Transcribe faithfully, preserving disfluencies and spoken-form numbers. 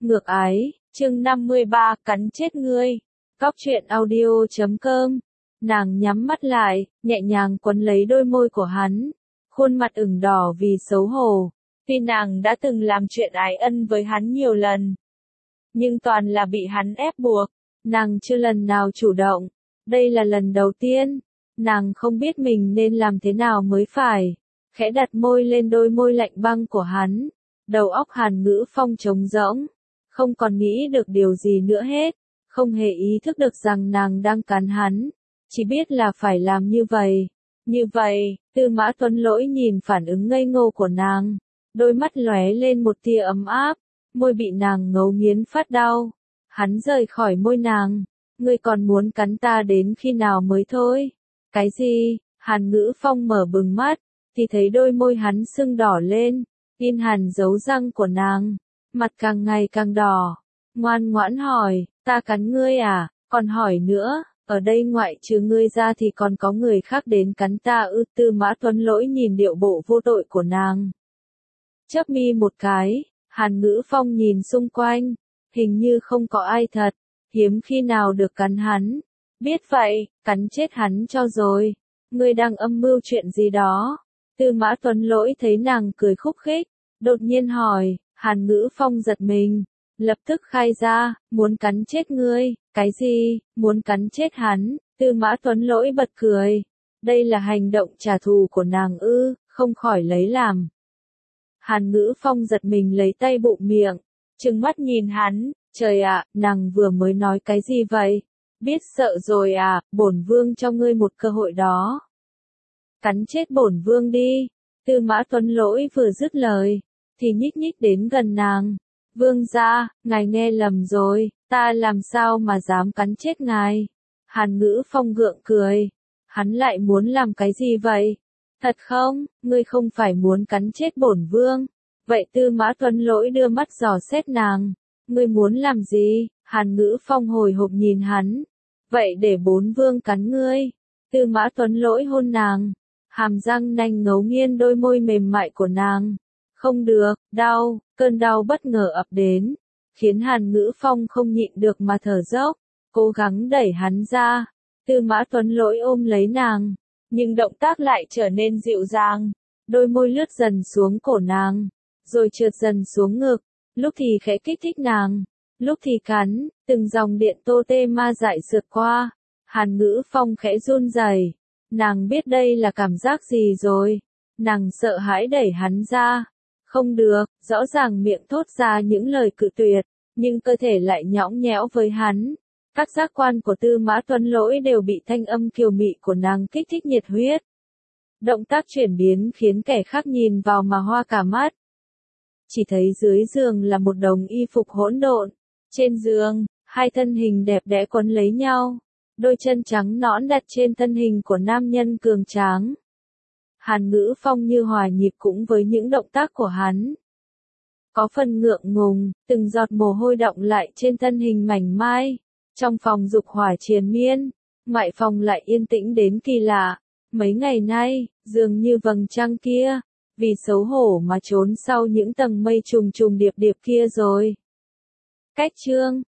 Ngược ái, chương năm mươi ba, cắn chết ngươi. Cóc truyện audio chấm com. Nàng nhắm mắt lại, nhẹ nhàng quấn lấy đôi môi của hắn. Khuôn mặt ửng đỏ vì xấu hổ. Vì nàng đã từng làm chuyện ái ân với hắn nhiều lần. Nhưng toàn là bị hắn ép buộc. Nàng chưa lần nào chủ động. Đây là lần đầu tiên. Nàng không biết mình nên làm thế nào mới phải. Khẽ đặt môi lên đôi môi lạnh băng của hắn. Đầu óc Hàn Ngữ Phong trống rỗng. Không còn nghĩ được điều gì nữa hết. Không hề ý thức được rằng nàng đang cắn hắn. Chỉ biết là phải làm như vậy. Như vậy, Tư Mã Tuấn Lỗi nhìn phản ứng ngây ngô của nàng. Đôi mắt lóe lên một tia ấm áp. Môi bị nàng ngấu nghiến phát đau. Hắn rời khỏi môi nàng. Ngươi còn muốn cắn ta đến khi nào mới thôi? Cái gì? Hàn Ngữ Phong mở bừng mắt. Thì thấy đôi môi hắn sưng đỏ lên. In hàn dấu răng của nàng. Mặt càng ngày càng đỏ. Ngoan ngoãn hỏi, ta cắn ngươi à? Còn hỏi nữa, ở đây ngoại trừ ngươi ra thì còn có người khác đến cắn ta ư? Tư Mã Tuấn Lỗi nhìn điệu bộ vô tội của nàng. Chớp mi một cái, Hàn Ngữ Phong nhìn xung quanh. Hình như không có ai thật. Hiếm khi nào được cắn hắn. Biết vậy, cắn chết hắn cho rồi. Ngươi đang âm mưu chuyện gì đó? Tư Mã Tuấn Lỗi thấy nàng cười khúc khích. Đột nhiên hỏi, Hàn Ngữ Phong giật mình. Lập tức khai ra, muốn cắn chết ngươi. Cái gì? Muốn cắn chết hắn? Tư Mã Tuấn Lỗi bật cười. Đây là hành động trả thù của nàng ư? Không khỏi lấy làm. Hàn Ngữ Phong giật mình lấy tay bụng miệng. Trừng mắt nhìn hắn. Trời ạ, nàng vừa mới nói cái gì vậy? Biết sợ rồi à? Bổn vương cho ngươi một cơ hội đó. Cắn chết bổn vương đi. Tư Mã Tuấn Lỗi vừa dứt lời, thì nhích nhích đến gần nàng. Vương gia, ngài nghe lầm rồi, ta làm sao mà dám cắn chết ngài? Hàn Ngữ Phong gượng cười. Hắn lại muốn làm cái gì vậy? Thật không, ngươi không phải muốn cắn chết bổn vương. Vậy Tư Mã Tuấn Lỗi đưa mắt dò xét nàng. Ngươi muốn làm gì? Hàn Ngữ Phong hồi hộp nhìn hắn. Vậy để bốn vương cắn ngươi. Tư Mã Tuấn Lỗi hôn nàng. Hàm răng nanh ngấu nghiến đôi môi mềm mại của nàng. Không được, đau, cơn đau bất ngờ ập đến. Khiến Hàn Ngữ Phong không nhịn được mà thở dốc. Cố gắng đẩy hắn ra. Tư Mã Tuấn Lỗi ôm lấy nàng. Nhưng động tác lại trở nên dịu dàng. Đôi môi lướt dần xuống cổ nàng. Rồi trượt dần xuống ngực. Lúc thì khẽ kích thích nàng. Lúc thì cắn. Từng dòng điện tô tê ma dại sượt qua. Hàn Ngữ Phong khẽ run rẩy. Nàng biết đây là cảm giác gì rồi. Nàng sợ hãi đẩy hắn ra. Không được, rõ ràng miệng thốt ra những lời cự tuyệt, nhưng cơ thể lại nhõng nhẽo với hắn. Các giác quan của Tư Mã Tuấn Lỗi đều bị thanh âm kiều mị của nàng kích thích nhiệt huyết. Động tác chuyển biến khiến kẻ khác nhìn vào mà hoa cả mắt. Chỉ thấy dưới giường là một đống y phục hỗn độn. Trên giường, hai thân hình đẹp đẽ quấn lấy nhau. Đôi chân trắng nõn đặt trên thân hình của nam nhân cường tráng. Hàn Ngữ Phong như hòa nhịp cũng với những động tác của hắn. Có phần ngượng ngùng, từng giọt mồ hôi đọng lại trên thân hình mảnh mai. Trong phòng dục hỏa triền miên, ngoại phòng lại yên tĩnh đến kỳ lạ. Mấy ngày nay, dường như vầng trăng kia, vì xấu hổ mà trốn sau những tầng mây trùng trùng điệp điệp kia rồi. Cách chương